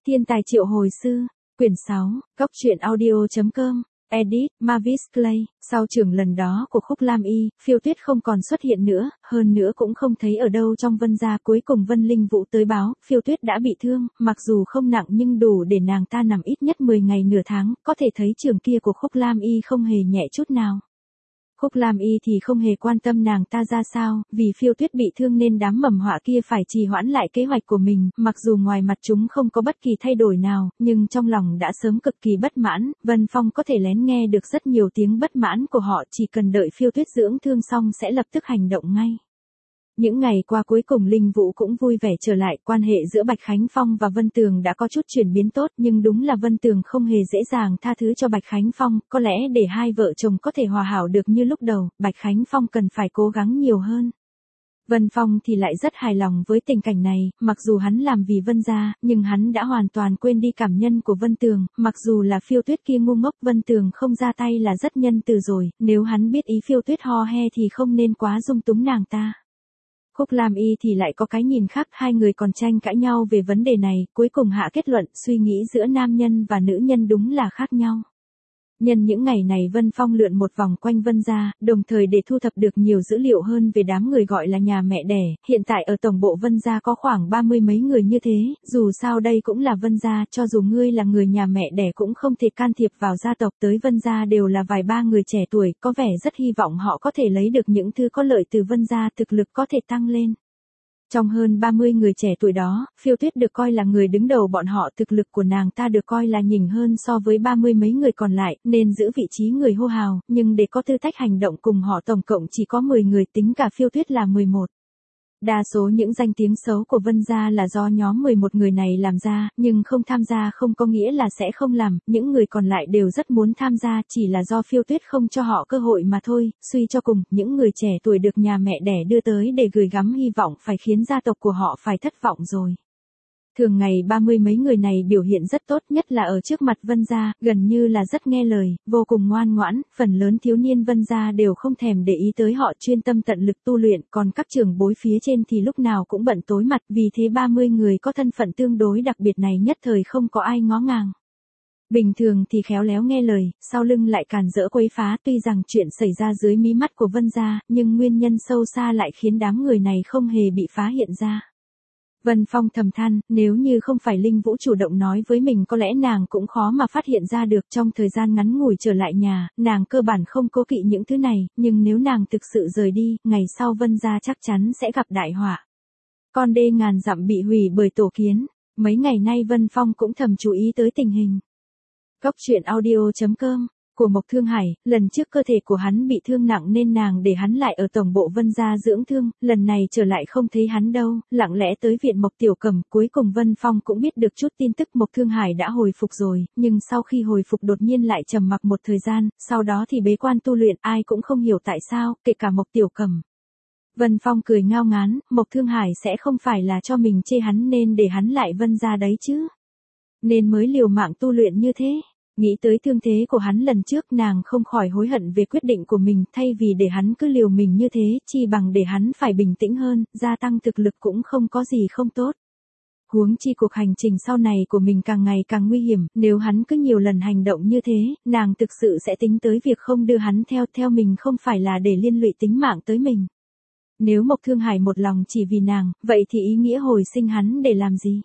Thiên tài triệu hồi sư, quyển 6, Cốc truyện audio.com, edit, Mavis Clay. Sau trường lần đó của Khúc Lam Y, Phiêu Tuyết không còn xuất hiện nữa, hơn nữa cũng không thấy ở đâu trong Vân gia. Cuối cùng Vân Linh Vũ tới báo, Phiêu Tuyết đã bị thương, mặc dù không nặng nhưng đủ để nàng ta nằm ít nhất 10 ngày nửa tháng, có thể thấy trường kia của Khúc Lam Y không hề nhẹ chút nào. Khúc Lam Y thì không hề quan tâm nàng ta ra sao, vì Phiêu Tuyết bị thương nên đám mầm họa kia phải trì hoãn lại kế hoạch của mình, mặc dù ngoài mặt chúng không có bất kỳ thay đổi nào, nhưng trong lòng đã sớm cực kỳ bất mãn. Vân Phong có thể lén nghe được rất nhiều tiếng bất mãn của họ, chỉ cần đợi Phiêu Tuyết dưỡng thương xong sẽ lập tức hành động ngay. Những ngày qua cuối cùng Linh Vũ cũng vui vẻ trở lại, quan hệ giữa Bạch Khánh Phong và Vân Tường đã có chút chuyển biến tốt, nhưng đúng là Vân Tường không hề dễ dàng tha thứ cho Bạch Khánh Phong, có lẽ để hai vợ chồng có thể hòa hảo được như lúc đầu, Bạch Khánh Phong cần phải cố gắng nhiều hơn. Vân Phong thì lại rất hài lòng với tình cảnh này, mặc dù hắn làm vì Vân gia, nhưng hắn đã hoàn toàn quên đi cảm nhân của Vân Tường, mặc dù là Phiêu Tuyết kia ngu ngốc, Vân Tường không ra tay là rất nhân từ rồi, nếu hắn biết ý Phiêu Tuyết ho he thì không nên quá dung túng nàng ta. Khúc Lam Y thì lại có cái nhìn khác, hai người còn tranh cãi nhau về vấn đề này, cuối cùng hạ kết luận, suy nghĩ giữa nam nhân và nữ nhân đúng là khác nhau. Nhân những ngày này Vân Phong lượn một vòng quanh Vân gia, đồng thời để thu thập được nhiều dữ liệu hơn về đám người gọi là nhà mẹ đẻ, hiện tại ở tổng bộ Vân gia có khoảng 30 mấy người như thế, dù sao đây cũng là Vân gia, cho dù ngươi là người nhà mẹ đẻ cũng không thể can thiệp vào gia tộc, tới Vân gia đều là vài ba người trẻ tuổi, có vẻ rất hy vọng họ có thể lấy được những thứ có lợi từ Vân gia, thực lực có thể tăng lên. Trong hơn 30 người trẻ tuổi đó, Phiêu Tuyết được coi là người đứng đầu bọn họ, thực lực của nàng ta được coi là nhỉnh hơn so với 30 mấy người còn lại, nên giữ vị trí người hô hào, nhưng để có tư cách hành động cùng họ tổng cộng chỉ có 10 người, tính cả Phiêu Tuyết là 11. Đa số những danh tiếng xấu của Vân gia là do nhóm 11 người này làm ra, nhưng không tham gia không có nghĩa là sẽ không làm, những người còn lại đều rất muốn tham gia, chỉ là do Phiêu Tuyết không cho họ cơ hội mà thôi. Suy cho cùng, những người trẻ tuổi được nhà mẹ đẻ đưa tới để gửi gắm hy vọng phải khiến gia tộc của họ phải thất vọng rồi. Thường ngày 30 mấy người này biểu hiện rất tốt, nhất là ở trước mặt Vân gia, gần như là rất nghe lời, vô cùng ngoan ngoãn, phần lớn thiếu niên Vân gia đều không thèm để ý tới họ, chuyên tâm tận lực tu luyện, còn các trưởng bối phía trên thì lúc nào cũng bận tối mặt, vì thế 30 người có thân phận tương đối đặc biệt này nhất thời không có ai ngó ngàng. Bình thường thì khéo léo nghe lời, sau lưng lại càn rỡ quấy phá, tuy rằng chuyện xảy ra dưới mí mắt của Vân gia, nhưng nguyên nhân sâu xa lại khiến đám người này không hề bị phá hiện ra. Vân Phong thầm than, nếu như không phải Linh Vũ chủ động nói với mình có lẽ nàng cũng khó mà phát hiện ra được. Trong thời gian ngắn ngủi trở lại nhà, nàng cơ bản không cố kỵ những thứ này, nhưng nếu nàng thực sự rời đi, ngày sau Vân gia chắc chắn sẽ gặp đại họa. Con đê ngàn dặm bị hủy bởi tổ kiến, mấy ngày nay Vân Phong cũng thầm chú ý tới tình hình. Cốc truyện audio.com của Mộc Thương Hải, lần trước cơ thể của hắn bị thương nặng nên nàng để hắn lại ở tổng bộ Vân gia dưỡng thương, lần này trở lại không thấy hắn đâu, lặng lẽ tới viện Mộc Tiểu Cẩm, cuối cùng Vân Phong cũng biết được chút tin tức Mộc Thương Hải đã hồi phục rồi, nhưng sau khi hồi phục đột nhiên lại trầm mặc một thời gian, sau đó thì bế quan tu luyện, ai cũng không hiểu tại sao, kể cả Mộc Tiểu Cẩm. Vân Phong cười ngao ngán, Mộc Thương Hải sẽ không phải là cho mình chê hắn nên để hắn lại Vân gia đấy chứ, nên mới liều mạng tu luyện như thế. Nghĩ tới thương thế của hắn lần trước, nàng không khỏi hối hận về quyết định của mình, thay vì để hắn cứ liều mình như thế, chi bằng để hắn phải bình tĩnh hơn, gia tăng thực lực cũng không có gì không tốt. Huống chi cuộc hành trình sau này của mình càng ngày càng nguy hiểm, nếu hắn cứ nhiều lần hành động như thế, nàng thực sự sẽ tính tới việc không đưa hắn theo mình, không phải là để liên lụy tính mạng tới mình. Nếu Mộc Thương Hải một lòng chỉ vì nàng, vậy thì ý nghĩa hồi sinh hắn để làm gì?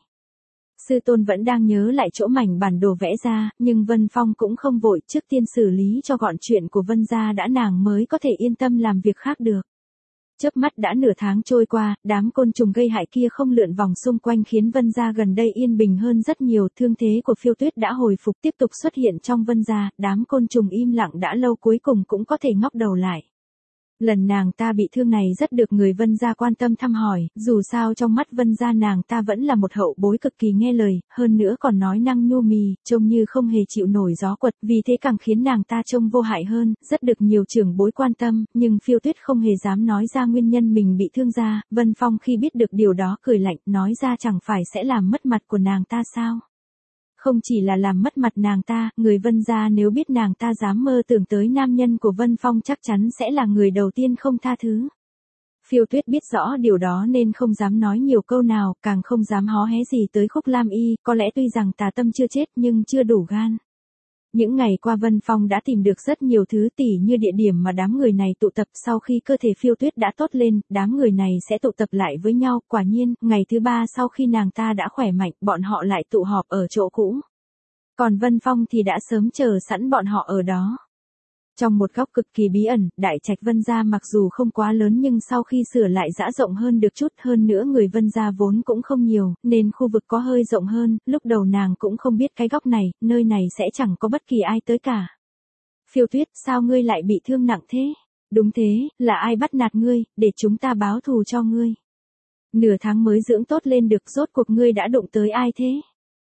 Sư tôn vẫn đang nhớ lại chỗ mảnh bản đồ vẽ ra, nhưng Vân Phong cũng không vội, trước tiên xử lý cho gọn chuyện của Vân gia đã, nàng mới có thể yên tâm làm việc khác được. Chớp mắt đã nửa tháng trôi qua, đám côn trùng gây hại kia không lượn vòng xung quanh khiến Vân gia gần đây yên bình hơn rất nhiều, thương thế của Phiêu Tuyết đã hồi phục tiếp tục xuất hiện trong Vân gia, đám côn trùng im lặng đã lâu cuối cùng cũng có thể ngóc đầu lại. Lần nàng ta bị thương này rất được người Vân gia quan tâm thăm hỏi, dù sao trong mắt Vân gia nàng ta vẫn là một hậu bối cực kỳ nghe lời, hơn nữa còn nói năng nhu mì, trông như không hề chịu nổi gió quật, vì thế càng khiến nàng ta trông vô hại hơn, rất được nhiều trưởng bối quan tâm, nhưng Phiêu Tuyết không hề dám nói ra nguyên nhân mình bị thương ra. Vân Phong khi biết được điều đó cười lạnh, nói ra chẳng phải sẽ làm mất mặt của nàng ta sao? Không chỉ là làm mất mặt nàng ta, người Vân gia nếu biết nàng ta dám mơ tưởng tới nam nhân của Vân Phong chắc chắn sẽ là người đầu tiên không tha thứ. Phiêu Tuyết biết rõ điều đó nên không dám nói nhiều câu nào, càng không dám hó hé gì tới Khúc Lam Y, có lẽ tuy rằng tà tâm chưa chết nhưng chưa đủ gan. Những ngày qua Vân Phong đã tìm được rất nhiều thứ tỉ như địa điểm mà đám người này tụ tập sau khi cơ thể Phiêu Tuyết đã tốt lên, đám người này sẽ tụ tập lại với nhau, quả nhiên, ngày thứ 3 sau khi nàng ta đã khỏe mạnh, bọn họ lại tụ họp ở chỗ cũ. Còn Vân Phong thì đã sớm chờ sẵn bọn họ ở đó. Trong một góc cực kỳ bí ẩn, đại trạch Vân gia mặc dù không quá lớn nhưng sau khi sửa lại dã rộng hơn được chút, hơn nữa người Vân gia vốn cũng không nhiều, nên khu vực có hơi rộng hơn, lúc đầu nàng cũng không biết cái góc này, nơi này sẽ chẳng có bất kỳ ai tới cả. Phiêu Tuyết, sao ngươi lại bị thương nặng thế? Đúng thế, là ai bắt nạt ngươi, để chúng ta báo thù cho ngươi. Nửa tháng mới dưỡng tốt lên được, rốt cuộc ngươi đã đụng tới ai thế?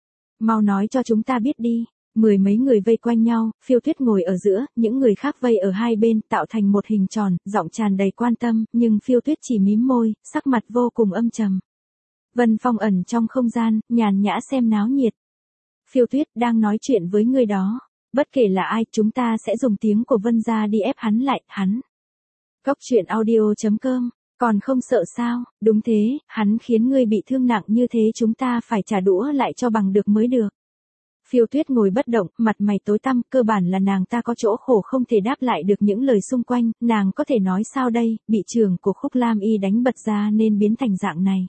Mau nói cho chúng ta biết đi. Mười mấy người vây quanh nhau, Phiêu Tuyết ngồi ở giữa, những người khác vây ở hai bên, tạo thành một hình tròn, giọng tràn đầy quan tâm, nhưng Phiêu Tuyết chỉ mím môi, sắc mặt vô cùng âm trầm. Vân Phong ẩn trong không gian, nhàn nhã xem náo nhiệt. Phiêu Tuyết đang nói chuyện với người đó. Bất kể là ai, chúng ta sẽ dùng tiếng của Vân gia đi ép hắn lại, hắn. Cốc truyện audio.com, còn không sợ sao? Đúng thế, hắn khiến ngươi bị thương nặng như thế chúng ta phải trả đũa lại cho bằng được mới được. Phiêu Tuyết ngồi bất động, mặt mày tối tăm, cơ bản là nàng ta có chỗ khổ không thể đáp lại được những lời xung quanh, nàng có thể nói sao đây, bị trưởng của Khúc Lam Y đánh bật ra nên biến thành dạng này.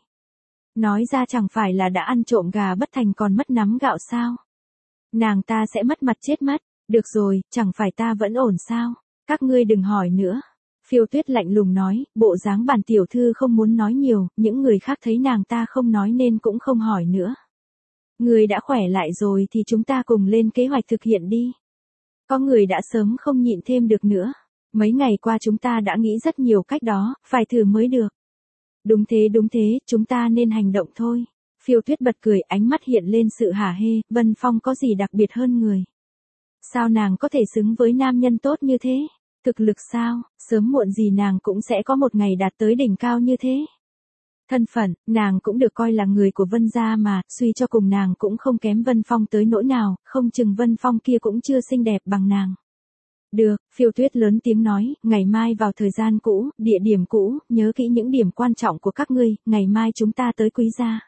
Nói ra chẳng phải là đã ăn trộm gà bất thành còn mất nắm gạo sao? Nàng ta sẽ mất mặt chết mất, được rồi, chẳng phải ta vẫn ổn sao, các ngươi đừng hỏi nữa. Phiêu Tuyết lạnh lùng nói, bộ dáng bản tiểu thư không muốn nói nhiều, những người khác thấy nàng ta không nói nên cũng không hỏi nữa. Người đã khỏe lại rồi thì chúng ta cùng lên kế hoạch thực hiện đi. Có người đã sớm không nhịn thêm được nữa. Mấy ngày qua chúng ta đã nghĩ rất nhiều cách đó, phải thử mới được. Đúng thế, chúng ta nên hành động thôi. Phiêu Tuyết bật cười, ánh mắt hiện lên sự hả hê, Vân Phong có gì đặc biệt hơn người? Sao nàng có thể xứng với nam nhân tốt như thế? Thực lực sao, sớm muộn gì nàng cũng sẽ có một ngày đạt tới đỉnh cao như thế. Thân phận, nàng cũng được coi là người của Vân gia mà, suy cho cùng nàng cũng không kém Vân Phong tới nỗi nào, không chừng Vân Phong kia cũng chưa xinh đẹp bằng nàng. Được, Phiêu Tuyết lớn tiếng nói, ngày mai vào thời gian cũ, địa điểm cũ, nhớ kỹ những điểm quan trọng của các ngươi, ngày mai chúng ta tới Quý gia.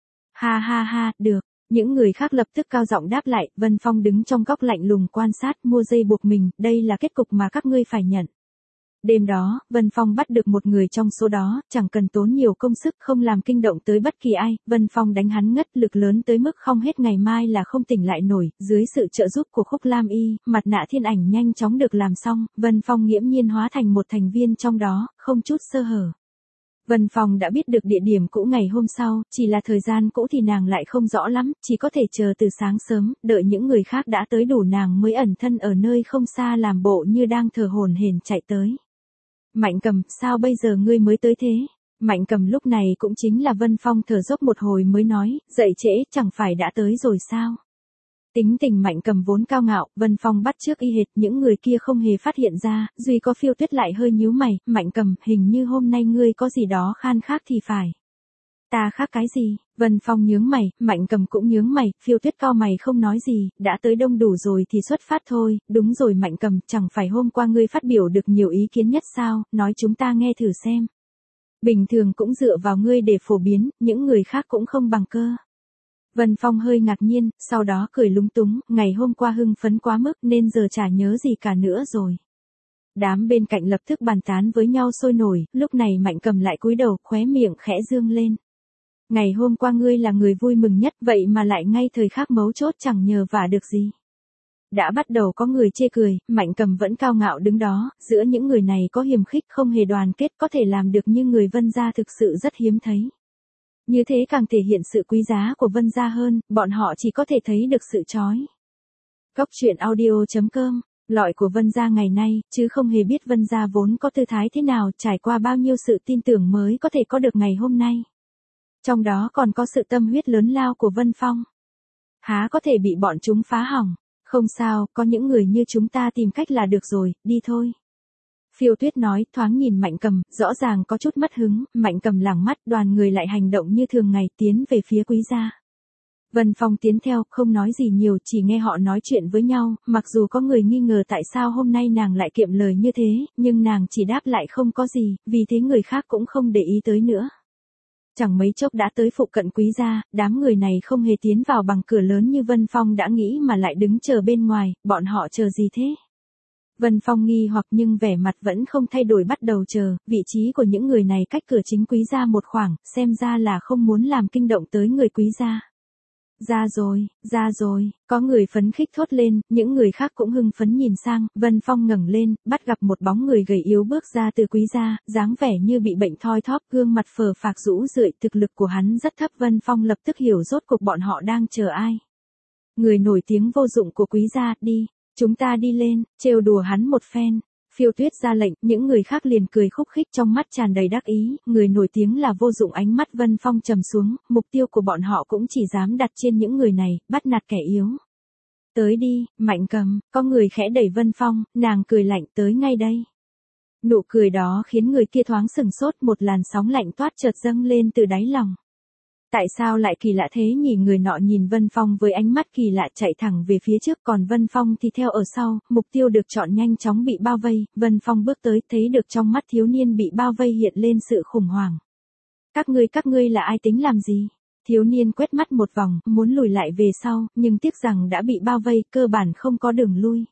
Ha ha ha, được. Những người khác lập tức cao giọng đáp lại, Vân Phong đứng trong góc lạnh lùng quan sát, mua dây buộc mình, đây là kết cục mà các ngươi phải nhận. Đêm đó, Vân Phong bắt được một người trong số đó, chẳng cần tốn nhiều công sức không làm kinh động tới bất kỳ ai, Vân Phong đánh hắn ngất lực lớn tới mức không hết ngày mai là không tỉnh lại nổi, dưới sự trợ giúp của Khúc Lam Y, mặt nạ thiên ảnh nhanh chóng được làm xong, Vân Phong nghiễm nhiên hóa thành một thành viên trong đó, không chút sơ hở. Vân Phong đã biết được địa điểm cũ ngày hôm sau, chỉ là thời gian cũ thì nàng lại không rõ lắm, chỉ có thể chờ từ sáng sớm, đợi những người khác đã tới đủ nàng mới ẩn thân ở nơi không xa làm bộ như đang thở hổn hển chạy tới. Mạnh Cầm, sao bây giờ ngươi mới tới thế? Mạnh Cầm lúc này cũng chính là Vân Phong thở dốc một hồi mới nói, dậy trễ, chẳng phải đã tới rồi sao? Tính tình Mạnh Cầm vốn cao ngạo, Vân Phong bắt chước y hệt, những người kia không hề phát hiện ra, duy có Phiêu Tuyết lại hơi nhíu mày, Mạnh Cầm, hình như hôm nay ngươi có gì đó khan khác thì phải. Ta khác cái gì? Vân Phong nhướng mày, Mạnh Cầm cũng nhướng mày, Phiêu Tuyết cau mày không nói gì, đã tới đông đủ rồi thì xuất phát thôi, đúng rồi Mạnh Cầm, chẳng phải hôm qua ngươi phát biểu được nhiều ý kiến nhất sao, nói chúng ta nghe thử xem. Bình thường cũng dựa vào ngươi để phổ biến, những người khác cũng không bằng cơ. Vân Phong hơi ngạc nhiên, sau đó cười lúng túng, ngày hôm qua hưng phấn quá mức nên giờ chả nhớ gì cả nữa rồi. Đám bên cạnh lập tức bàn tán với nhau sôi nổi, lúc này Mạnh Cầm lại cúi đầu, khóe miệng khẽ dương lên. Ngày hôm qua ngươi là người vui mừng nhất, vậy mà lại ngay thời khắc mấu chốt chẳng nhờ vả được gì. Đã bắt đầu có người chê cười, Mạnh Cầm vẫn cao ngạo đứng đó, giữa những người này có hiềm khích không hề đoàn kết có thể làm được như người Vân gia thực sự rất hiếm thấy. Như thế càng thể hiện sự quý giá của Vân gia hơn, bọn họ chỉ có thể thấy được sự chói. Cốc truyện audio.com, lọi của Vân gia ngày nay, chứ không hề biết Vân gia vốn có tư thái thế nào, trải qua bao nhiêu sự tin tưởng mới có thể có được ngày hôm nay. Trong đó còn có sự tâm huyết lớn lao của Vân Phong. Há có thể bị bọn chúng phá hỏng. Không sao, có những người như chúng ta tìm cách là được rồi, đi thôi. Phiêu Tuyết nói, thoáng nhìn Mạnh Cầm, rõ ràng có chút mất hứng, Mạnh Cầm lẳng mắt, đoàn người lại hành động như thường ngày tiến về phía Quý gia. Vân Phong tiến theo, không nói gì nhiều, chỉ nghe họ nói chuyện với nhau, mặc dù có người nghi ngờ tại sao hôm nay nàng lại kiệm lời như thế, nhưng nàng chỉ đáp lại không có gì, vì thế người khác cũng không để ý tới nữa. Chẳng mấy chốc đã tới phụ cận Quý gia, đám người này không hề tiến vào bằng cửa lớn như Vân Phong đã nghĩ mà lại đứng chờ bên ngoài, bọn họ chờ gì thế? Vân Phong nghi hoặc nhưng vẻ mặt vẫn không thay đổi bắt đầu chờ, vị trí của những người này cách cửa chính Quý gia một khoảng, xem ra là không muốn làm kinh động tới người Quý gia. Ra rồi, có người phấn khích thốt lên, những người khác cũng hưng phấn nhìn sang, Vân Phong ngẩng lên, bắt gặp một bóng người gầy yếu bước ra từ Quý gia, dáng vẻ như bị bệnh thoi thóp, gương mặt phờ phạc rũ rượi, thực lực của hắn rất thấp. Vân Phong lập tức hiểu rốt cuộc bọn họ đang chờ ai. Người nổi tiếng vô dụng của Quý gia, đi, chúng ta đi lên, trêu đùa hắn một phen. Phiêu Tuyết ra lệnh, những người khác liền cười khúc khích trong mắt tràn đầy đắc ý, người nổi tiếng là vô dụng. Ánh mắt Vân Phong trầm xuống, mục tiêu của bọn họ cũng chỉ dám đặt trên những người này, bắt nạt kẻ yếu. Tới đi, Mạnh Cầm, có người khẽ đẩy Vân Phong, nàng cười lạnh, tới ngay đây. Nụ cười đó khiến người kia thoáng sừng sốt, một làn sóng lạnh toát chợt dâng lên từ đáy lòng. Tại sao lại kỳ lạ thế nhỉ? Người nọ nhìn Vân Phong với ánh mắt kỳ lạ chạy thẳng về phía trước, còn Vân Phong thì theo ở sau, mục tiêu được chọn nhanh chóng bị bao vây, Vân Phong bước tới, thấy được trong mắt thiếu niên bị bao vây hiện lên sự khủng hoảng. Các ngươi là ai, tính làm gì? Thiếu niên quét mắt một vòng, muốn lùi lại về sau, nhưng tiếc rằng đã bị bao vây, cơ bản không có đường lui.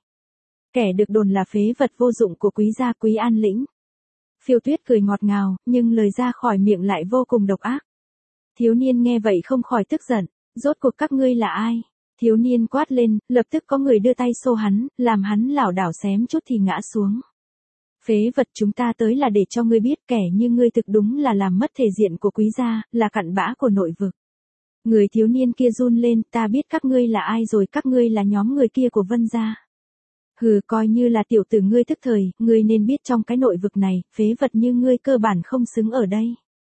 Kẻ được đồn là phế vật vô dụng của Quý gia Quý An Lĩnh. Phiêu Tuyết cười ngọt ngào, nhưng lời ra khỏi miệng lại vô cùng độc ác. Thiếu niên nghe vậy không khỏi tức giận, rốt cuộc các ngươi là ai? Thiếu niên quát lên, lập tức có người đưa tay xô hắn, làm hắn lảo đảo xém chút thì ngã xuống. Phế vật, chúng ta tới là để cho ngươi biết kẻ như ngươi thực đúng là làm mất thể diện của Quý gia, là cặn bã của nội vực. Người thiếu niên kia run lên, ta biết các ngươi là ai rồi, các ngươi là nhóm người kia của Vân gia. Hừ, coi như là tiểu tử ngươi thức thời, ngươi nên biết trong cái nội vực này, phế vật như ngươi cơ bản không xứng ở đây.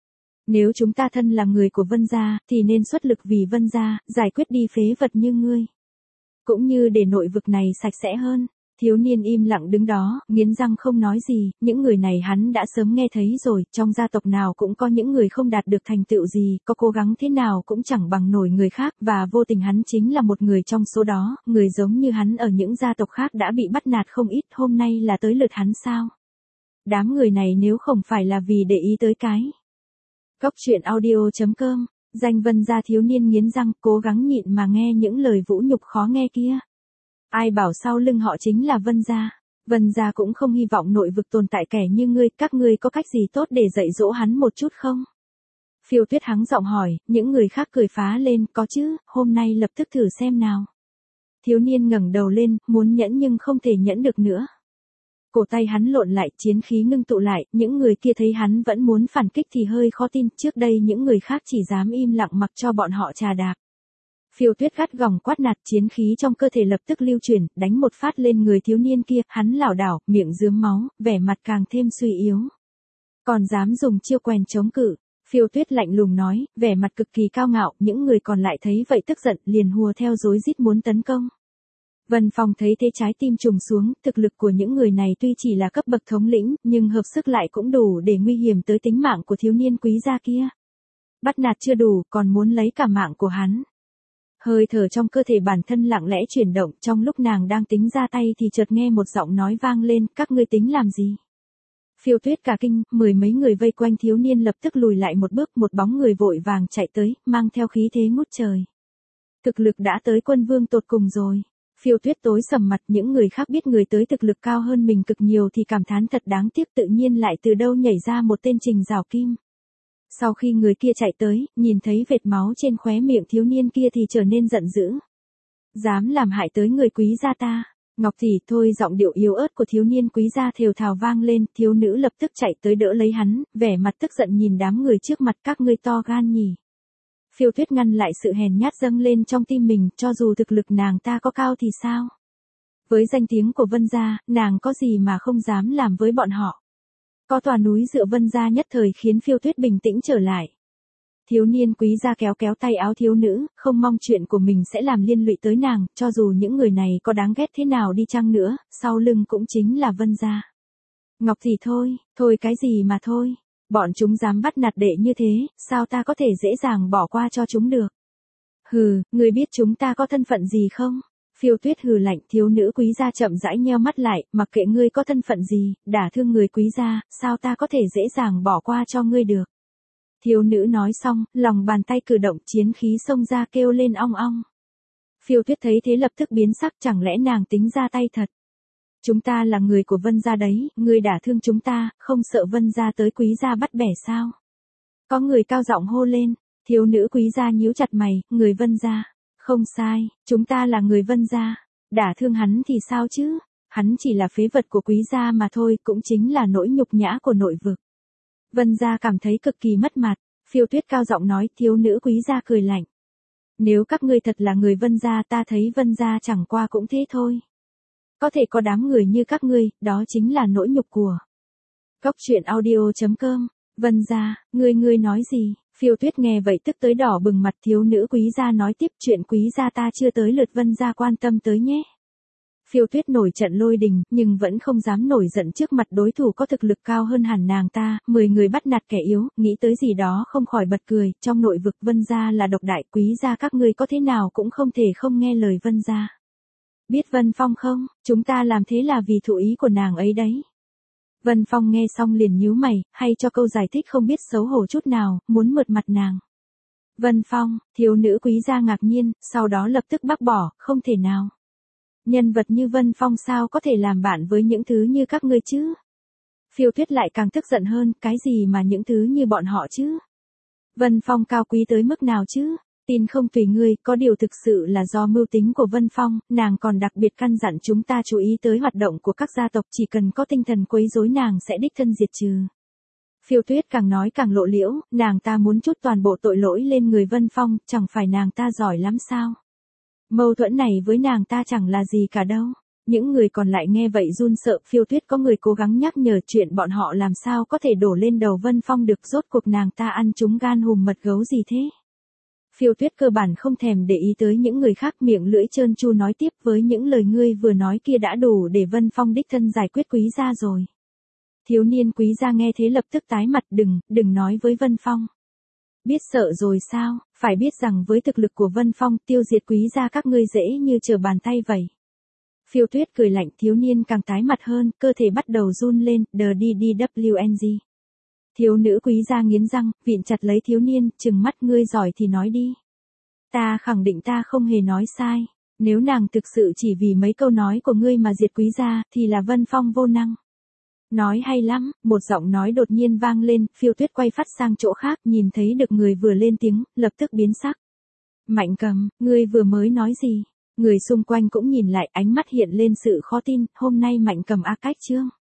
Nếu chúng ta thân là người của Vân gia, thì nên xuất lực vì Vân gia, giải quyết đi phế vật như ngươi. Cũng như để nội vực này sạch sẽ hơn. Thiếu niên im lặng đứng đó, nghiến răng không nói gì, những người này hắn đã sớm nghe thấy rồi, trong gia tộc nào cũng có những người không đạt được thành tựu gì, có cố gắng thế nào cũng chẳng bằng nổi người khác, và vô tình hắn chính là một người trong số đó, người giống như hắn ở những gia tộc khác đã bị bắt nạt không ít, hôm nay là tới lượt hắn sao? Đám người này nếu không phải là vì để ý tới cái Cốc truyện audio.com, danh Vân gia thiếu niên nghiến răng, cố gắng nhịn mà nghe những lời vũ nhục khó nghe kia. Ai bảo sau lưng họ chính là Vân gia. Vân gia cũng không hy vọng nội vực tồn tại kẻ như ngươi, các ngươi có cách gì tốt để dạy dỗ hắn một chút không? Phiêu Tuyết hắng giọng hỏi, những người khác cười phá lên, có chứ, hôm nay lập tức thử xem nào. Thiếu niên ngẩng đầu lên, muốn nhẫn nhưng không thể nhẫn được nữa. Cổ tay hắn lộn lại, chiến khí ngưng tụ lại, những người kia thấy hắn vẫn muốn phản kích thì hơi khó tin, trước đây những người khác chỉ dám im lặng mặc cho bọn họ trà đạp. Phiêu Tuyết gắt gỏng quát nạt, chiến khí trong cơ thể lập tức lưu chuyển, đánh một phát lên người thiếu niên kia, hắn lảo đảo, miệng rướm máu, vẻ mặt càng thêm suy yếu. Còn dám dùng chiêu quèn chống cự. Phiêu Tuyết lạnh lùng nói, vẻ mặt cực kỳ cao ngạo, những người còn lại thấy vậy tức giận, liền hùa theo rối rít muốn tấn công. Vân Phong thấy thế trái tim trùng xuống, thực lực của những người này tuy chỉ là cấp bậc thống lĩnh, nhưng hợp sức lại cũng đủ để nguy hiểm tới tính mạng của thiếu niên Quý gia kia. Bắt nạt chưa đủ, còn muốn lấy cả mạng của hắn. Hơi thở trong cơ thể bản thân lặng lẽ chuyển động, trong lúc nàng đang tính ra tay thì chợt nghe một giọng nói vang lên, các ngươi tính làm gì? Phiêu Tuyết cả kinh, mười mấy người vây quanh thiếu niên lập tức lùi lại một bước, một bóng người vội vàng chạy tới, mang theo khí thế ngút trời. Thực lực đã tới quân vương tột cùng rồi. Phiêu Tuyết tối sầm mặt, những người khác biết người tới thực lực cao hơn mình cực nhiều thì cảm thán thật đáng tiếc, tự nhiên lại từ đâu nhảy ra một tên Trình Giảo Kim. Sau khi người kia chạy tới, nhìn thấy vệt máu trên khóe miệng thiếu niên kia thì trở nên giận dữ. Dám làm hại tới người Quý gia ta. Ngọc tỷ thôi, giọng điệu yếu ớt của thiếu niên Quý gia thều thào vang lên, thiếu nữ lập tức chạy tới đỡ lấy hắn, vẻ mặt tức giận nhìn đám người trước mặt, các ngươi to gan nhỉ. Phiêu Tuyết ngăn lại sự hèn nhát dâng lên trong tim mình, cho dù thực lực nàng ta có cao thì sao? Với danh tiếng của Vân gia, nàng có gì mà không dám làm với bọn họ. Có tòa núi dựa Vân gia nhất thời khiến Phiêu Tuyết bình tĩnh trở lại. Thiếu niên Quý gia kéo kéo tay áo thiếu nữ, không mong chuyện của mình sẽ làm liên lụy tới nàng, cho dù những người này có đáng ghét thế nào đi chăng nữa, sau lưng cũng chính là Vân gia. Ngọc thì thôi cái gì mà thôi. Bọn chúng dám bắt nạt đệ như thế, sao ta có thể dễ dàng bỏ qua cho chúng được. Hừ, ngươi biết chúng ta có thân phận gì không? Phiêu Tuyết hừ lạnh, thiếu nữ quý gia chậm rãi nheo mắt lại, mặc kệ ngươi có thân phận gì, đả thương người quý gia, sao ta có thể dễ dàng bỏ qua cho ngươi được. Thiếu nữ nói xong, lòng bàn tay cử động, chiến khí xông ra kêu lên ong ong. Phiêu Tuyết thấy thế lập tức biến sắc, chẳng lẽ nàng tính ra tay thật. Chúng ta là người của Vân gia đấy, ngươi đả thương chúng ta, không sợ Vân gia tới quý gia bắt bẻ sao? Có người cao giọng hô lên, thiếu nữ quý gia nhíu chặt mày, người Vân gia. Không sai, chúng ta là người Vân gia. Đả thương hắn thì sao chứ? Hắn chỉ là phế vật của quý gia mà thôi, cũng chính là nỗi nhục nhã của nội vực. Vân gia cảm thấy cực kỳ mất mặt, Phiêu Tuyết cao giọng nói, thiếu nữ quý gia cười lạnh. Nếu các ngươi thật là người Vân gia, ta thấy Vân gia chẳng qua cũng thế thôi. Có thể có đám người như các ngươi, đó chính là nỗi nhục của. Cóc truyện audio.com, Vân gia, ngươi nói gì? Phiêu Tuyết nghe vậy tức tới đỏ bừng mặt, thiếu nữ quý gia nói tiếp, chuyện quý gia ta chưa tới lượt Vân gia quan tâm tới nhé. Phiêu Tuyết nổi trận lôi đình, nhưng vẫn không dám nổi giận trước mặt đối thủ có thực lực cao hơn hẳn nàng ta, 10 người bắt nạt kẻ yếu, nghĩ tới gì đó không khỏi bật cười, trong nội vực Vân gia là độc đại, quý gia các ngươi có thế nào cũng không thể không nghe lời Vân gia. Biết Vân Phong không, chúng ta làm thế là vì thụ ý của nàng ấy đấy. Vân Phong nghe xong liền nhíu mày, hay cho câu giải thích không biết xấu hổ chút nào, muốn mượt mặt nàng. Vân Phong, thiếu nữ quý gia ngạc nhiên, sau đó lập tức bác bỏ, không thể nào. Nhân vật như Vân Phong sao có thể làm bạn với những thứ như các ngươi chứ? Phiêu Tuyết lại càng tức giận hơn, cái gì mà những thứ như bọn họ chứ? Vân Phong cao quý tới mức nào chứ? Tin không tùy ngươi, có điều thực sự là do mưu tính của Vân Phong, nàng còn đặc biệt căn dặn chúng ta chú ý tới hoạt động của các gia tộc, chỉ cần có tinh thần quấy rối nàng sẽ đích thân diệt trừ. Phiêu Tuyết càng nói càng lộ liễu, nàng ta muốn trút toàn bộ tội lỗi lên người Vân Phong, chẳng phải nàng ta giỏi lắm sao? Mâu thuẫn này với nàng ta chẳng là gì cả đâu. Những người còn lại nghe vậy run sợ, Phiêu Tuyết có người cố gắng nhắc nhở chuyện bọn họ làm sao có thể đổ lên đầu Vân Phong được, rốt cuộc nàng ta ăn trúng gan hùm mật gấu gì thế. Phiêu Tuyết cơ bản không thèm để ý tới những người khác, miệng lưỡi trơn tru nói tiếp, với những lời ngươi vừa nói kia đã đủ để Vân Phong đích thân giải quyết quý gia rồi. Thiếu niên quý gia nghe thế lập tức tái mặt, đừng nói với Vân Phong. Biết sợ rồi sao, phải biết rằng với thực lực của Vân Phong, tiêu diệt quý gia các ngươi dễ như trở bàn tay vậy. Phiêu Tuyết cười lạnh, thiếu niên càng tái mặt hơn, cơ thể bắt đầu run lên, DDWNG. Thiếu nữ quý gia nghiến răng, vịn chặt lấy thiếu niên, trừng mắt, ngươi giỏi thì nói đi. Ta khẳng định ta không hề nói sai, nếu nàng thực sự chỉ vì mấy câu nói của ngươi mà diệt quý gia, thì là Vân Phong vô năng. Nói hay lắm, một giọng nói đột nhiên vang lên, Phiêu Tuyết quay phát sang chỗ khác, nhìn thấy được người vừa lên tiếng, lập tức biến sắc. Mạnh Cầm, ngươi vừa mới nói gì? Người xung quanh cũng nhìn lại, ánh mắt hiện lên sự khó tin, hôm nay Mạnh Cầm ác cách chương.